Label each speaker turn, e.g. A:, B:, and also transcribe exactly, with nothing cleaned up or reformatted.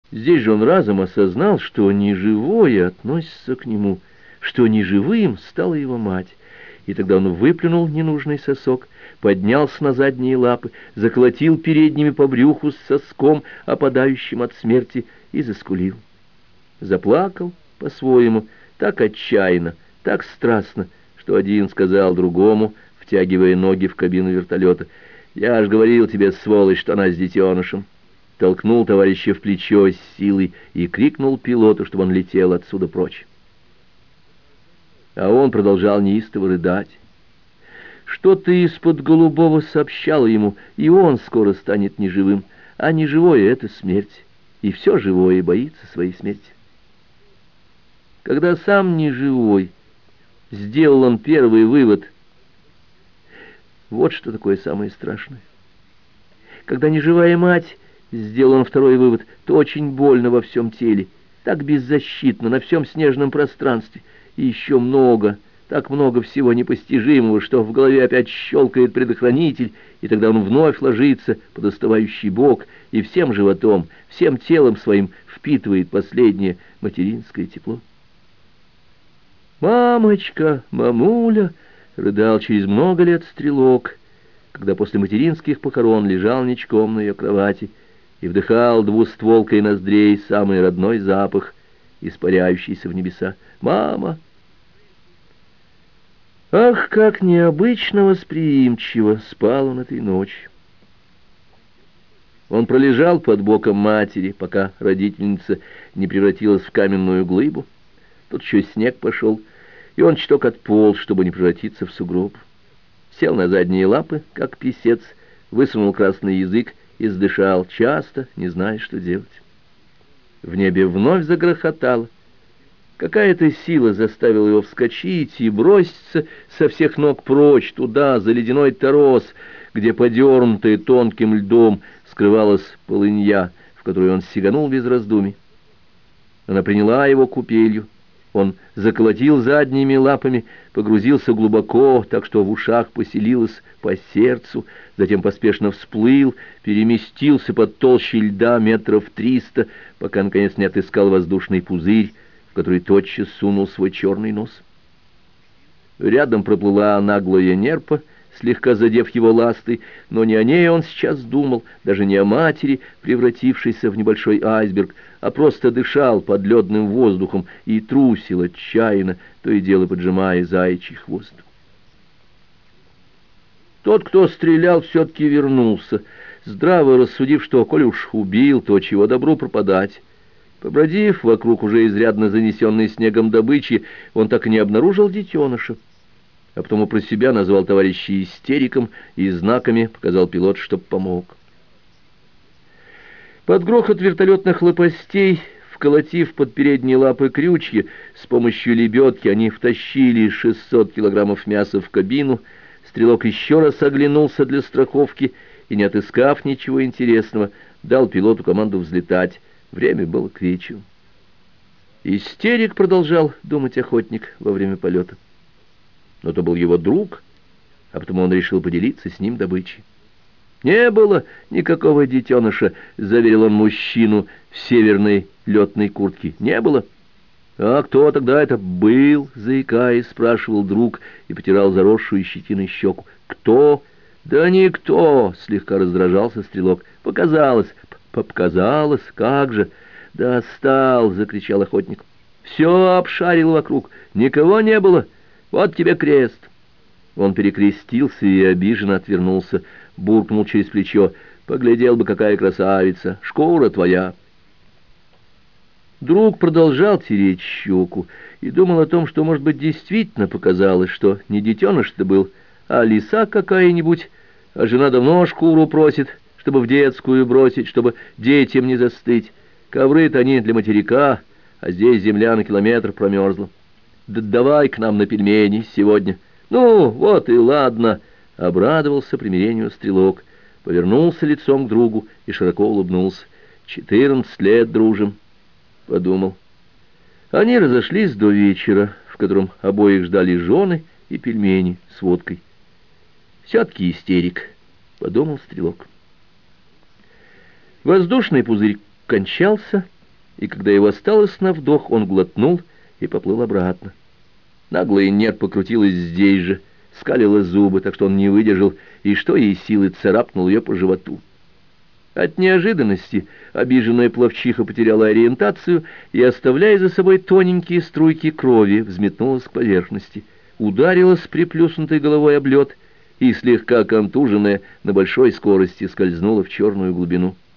A: Здесь же он разом осознал, что неживое относится к нему, что неживым стала его мать. И тогда он выплюнул ненужный сосок, поднялся на задние лапы, заколотил передними по брюху с соском, опадающим от смерти, и заскулил. Заплакал по-своему, так отчаянно, так страстно, что один сказал другому, втягивая ноги в кабину вертолета: «Я ж говорил тебе, сволочь, что она с детенышем». Толкнул товарища в плечо с силой и крикнул пилоту, чтобы он летел отсюда прочь. А он продолжал неистово рыдать. Что-то из-под голубого сообщало ему, и он скоро станет неживым, а неживое — это смерть, и все живое боится своей смерти. Когда сам неживой сделал он первый вывод, вот что такое самое страшное. Когда неживая мать сделал он второй вывод, то очень больно во всем теле, так беззащитно на всем снежном пространстве, и еще много, так много всего непостижимого, что в голове опять щелкает предохранитель, и тогда он вновь ложится под остывающий бок и всем животом, всем телом своим впитывает последнее материнское тепло. «Мамочка, мамуля!» — рыдал через много лет стрелок, когда после материнских похорон лежал ничком на ее кровати и вдыхал двустволкой ноздрей самый родной запах, испаряющийся в небеса. «Мама!» Ах, как необычно восприимчиво спал он этой ночью! Он пролежал под боком матери, пока родительница не превратилась в каменную глыбу. Тут еще снег пошел, и он чуток отполз, чтобы не превратиться в сугроб. Сел на задние лапы, как писец, высунул красный язык и сдышал часто, не зная, что делать. В небе вновь загрохотало. Какая-то сила заставила его вскочить и броситься со всех ног прочь туда, за ледяной торос, где, подернутая тонким льдом, скрывалась полынья, в которую он сиганул без раздумий. Она приняла его купелью. Он заколотил задними лапами, погрузился глубоко, так что в ушах поселилось по сердцу, затем поспешно всплыл, переместился под толщей льда метров триста, пока, наконец, не отыскал воздушный пузырь, в который тотчас сунул свой черный нос. Рядом проплыла наглая нерпа, слегка задев его ластой, но не о ней он сейчас думал, даже не о матери, превратившейся в небольшой айсберг, а просто дышал под ледным воздухом и трусил отчаянно, то и дело поджимая заячий хвост. Тот, кто стрелял, все-таки вернулся, здраво рассудив, что, коли уж убил, то чего добру пропадать. Побродив вокруг уже изрядно занесенной снегом добычи, он так и не обнаружил детеныша. А потом и про себя назвал товарища истериком и знаками показал пилот, чтоб помог. Под грохот вертолетных лопастей, вколотив под передние лапы крючья, с помощью лебедки они втащили шестьсот килограммов мяса в кабину. Стрелок еще раз оглянулся для страховки и, не отыскав ничего интересного, дал пилоту команду взлетать. Время было к вечеру. Истерик продолжал думать охотник во время полета. Но то был его друг, а потому он решил поделиться с ним добычей. «Не было никакого детеныша», — заверил он мужчину в северной летной куртке. «Не было». «А кто тогда это был?» — заикаясь, спрашивал друг и потирал заросшую щетиной щеку. «Кто?» «Да никто!» — слегка раздражался стрелок. «Показалось». «Показалось? Как же!» «Достал!» — закричал охотник. «Все обшарил вокруг. Никого не было. Вот тебе крест!» Он перекрестился и обиженно отвернулся, буркнул через плечо: «Поглядел бы, какая красавица! Шкура твоя!» Друг продолжал тереть щеку и думал о том, что, может быть, действительно показалось, что не детеныш-то был, а лиса какая-нибудь, а жена давно шкуру просит, чтобы в детскую бросить, чтобы детям не застыть. Ковры-то они для материка, а здесь земля на километр промерзла. Да давай к нам на пельмени сегодня. Ну, вот и ладно, — обрадовался примирению стрелок, повернулся лицом к другу и широко улыбнулся. «Четырнадцать лет дружим», — подумал. Они разошлись до вечера, в котором обоих ждали жены и пельмени с водкой. «Все-таки истерик», — подумал стрелок. Воздушный пузырь кончался, и когда его осталось на вдох, он глотнул и поплыл обратно. Наглая нет покрутилась здесь же, скалила зубы, так что он не выдержал, и что ей силы царапнул ее по животу. От неожиданности обиженная пловчиха потеряла ориентацию и, оставляя за собой тоненькие струйки крови, взметнулась к поверхности, ударилась приплюснутой головой об лед и, слегка контуженная, на большой скорости скользнула в черную глубину.